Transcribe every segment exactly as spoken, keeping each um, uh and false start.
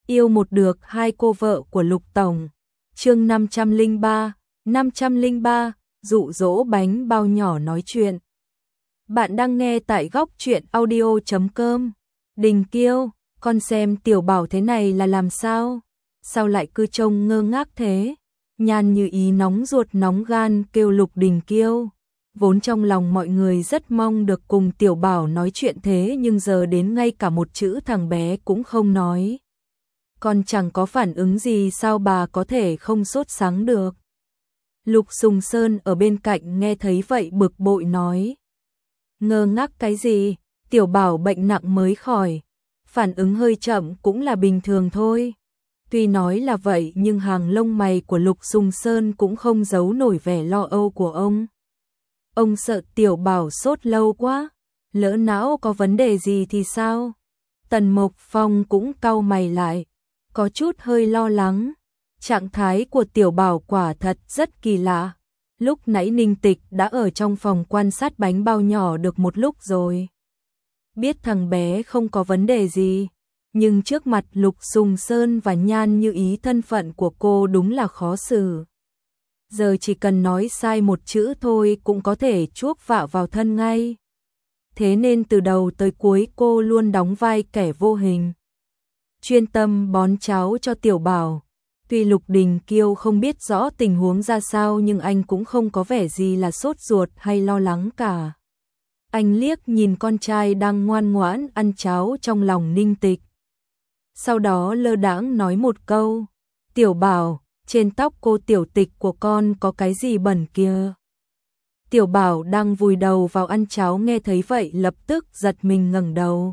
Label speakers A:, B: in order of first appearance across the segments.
A: Yêu một được hai cô vợ của Lục Tổng. Chương năm trăm lẻ ba, năm trăm lẻ ba, dụ dỗ bánh bao nhỏ nói chuyện. Bạn đang nghe tại góc truyện audio chấm com. Đình Kiêu, con xem Tiểu Bảo thế này là làm sao? Sao lại cứ trông ngơ ngác thế? Nhan Như Ý nóng ruột nóng gan kêu Lục Đình Kiêu. Vốn trong lòng mọi người rất mong được cùng Tiểu Bảo nói chuyện thế nhưng giờ đến ngay cả một chữ thằng bé cũng không nói. Con chẳng có phản ứng gì sao bà có thể không sốt sắng được. Lục Sùng Sơn ở bên cạnh nghe thấy vậy bực bội nói. Ngơ ngác cái gì, Tiểu Bảo bệnh nặng mới khỏi. Phản ứng hơi chậm cũng là bình thường thôi. Tuy nói là vậy nhưng hàng lông mày của Lục Sùng Sơn cũng không giấu nổi vẻ lo âu của ông. Ông sợ Tiểu Bảo sốt lâu quá, lỡ não có vấn đề gì thì sao? Tần Mộc Phong cũng cau mày lại, có chút hơi lo lắng. Trạng thái của Tiểu Bảo quả thật rất kỳ lạ. Lúc nãy Ninh Tịch đã ở trong phòng quan sát bánh bao nhỏ được một lúc rồi. Biết thằng bé không có vấn đề gì, nhưng trước mặt Lục Sùng Sơn và Nhan Như Ý thân phận của cô đúng là khó xử. Giờ chỉ cần nói sai một chữ thôi cũng có thể chuốc vạ vào thân ngay. Thế nên từ đầu tới cuối cô luôn đóng vai kẻ vô hình, chuyên tâm bón cháo cho Tiểu Bảo. Tuy Lục Đình Kiêu không biết rõ tình huống ra sao nhưng anh cũng không có vẻ gì là sốt ruột hay lo lắng cả. Anh liếc nhìn con trai đang ngoan ngoãn ăn cháo trong lòng Ninh Tịch. Sau đó lơ đãng nói một câu, Tiểu Bảo, trên tóc cô Tiểu Tịch của con có cái gì bẩn kìa. Tiểu Bảo đang vùi đầu vào ăn cháo nghe thấy vậy lập tức giật mình ngẩng đầu.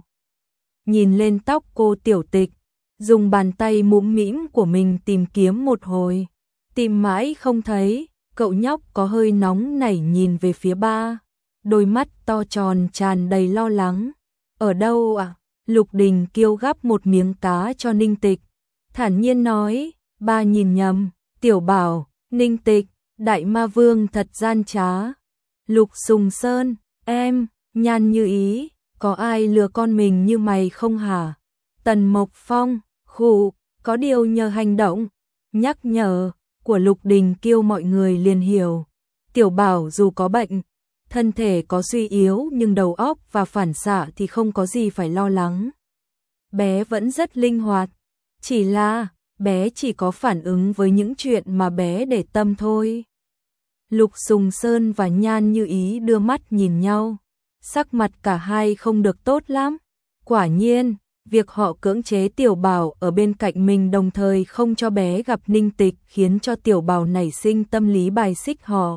A: Nhìn lên tóc cô Tiểu Tịch, dùng bàn tay mũm mĩm của mình tìm kiếm một hồi. Tìm mãi không thấy, cậu nhóc có hơi nóng nảy nhìn về phía ba. Đôi mắt to tròn tràn đầy lo lắng. Ở đâu à? Lục Đình Kiêu gắp một miếng cá cho Ninh Tịch. Thản nhiên nói, ba nhìn nhầm, Tiểu Bảo, Ninh Tịch, Đại Ma Vương thật gian trá. Lục Sùng Sơn, em, Nhan Như Ý, có ai lừa con mình như mày không hả? Tần Mộc Phong, khụ, có điều nhờ hành động, nhắc nhở của Lục Đình Kiêu mọi người liền hiểu. Tiểu Bảo dù có bệnh, thân thể có suy yếu nhưng đầu óc và phản xạ thì không có gì phải lo lắng. Bé vẫn rất linh hoạt, chỉ là bé chỉ có phản ứng với những chuyện mà bé để tâm thôi. Lục Sùng Sơn và Nhan Như Ý đưa mắt nhìn nhau, sắc mặt cả hai không được tốt lắm. Quả nhiên, việc họ cưỡng chế Tiểu Bảo ở bên cạnh mình đồng thời không cho bé gặp Ninh Tịch khiến cho Tiểu Bảo nảy sinh tâm lý bài xích họ.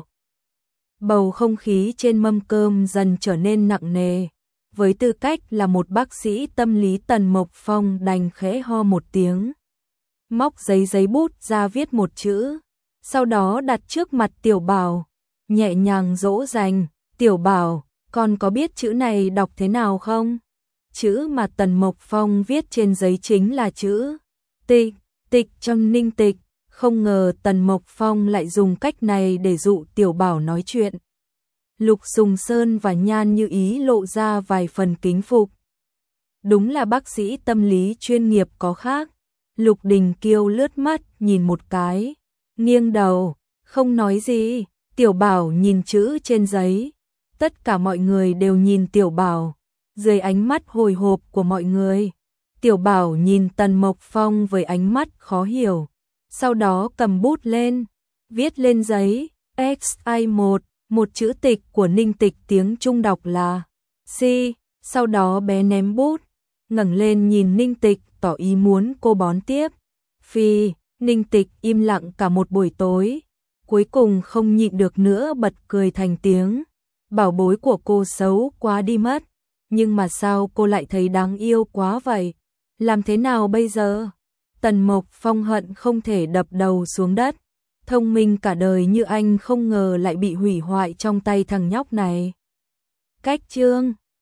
A: Bầu không khí trên mâm cơm dần trở nên nặng nề. Với tư cách là một bác sĩ tâm lý, Tần Mộc Phong đành khẽ ho một tiếng, móc giấy giấy bút ra viết một chữ, sau đó đặt trước mặt Tiểu Bảo, nhẹ nhàng dỗ dành. Tiểu Bảo, con có biết chữ này đọc thế nào không? Chữ mà Tần Mộc Phong viết trên giấy chính là chữ Tịch, Tịch trong Ninh Tịch. Không ngờ Tần Mộc Phong lại dùng cách này để dụ Tiểu Bảo nói chuyện. Lục Sùng Sơn và Nhan Như Ý lộ ra vài phần kính phục. Đúng là bác sĩ tâm lý chuyên nghiệp có khác. Lục Đình Kiêu lướt mắt nhìn một cái, nghiêng đầu, không nói gì. Tiểu Bảo nhìn chữ trên giấy. Tất cả mọi người đều nhìn Tiểu Bảo. Dưới ánh mắt hồi hộp của mọi người, Tiểu Bảo nhìn Tần Mộc Phong với ánh mắt khó hiểu. Sau đó cầm bút lên, viết lên giấy, X I một, một chữ tịch của Ninh Tịch tiếng Trung đọc là C. Sau đó bé ném bút, ngẩng lên nhìn Ninh Tịch tỏ ý muốn cô bón tiếp. Phi, Ninh Tịch im lặng cả một buổi tối, cuối cùng không nhịn được nữa bật cười thành tiếng. Bảo bối của cô xấu quá đi mất, nhưng mà sao cô lại thấy đáng yêu quá vậy? Làm thế nào bây giờ? Tần Mộc Phong hận không thể đập đầu xuống đất. Thông minh cả đời như anh không ngờ lại bị hủy hoại trong tay thằng nhóc này. Cách chương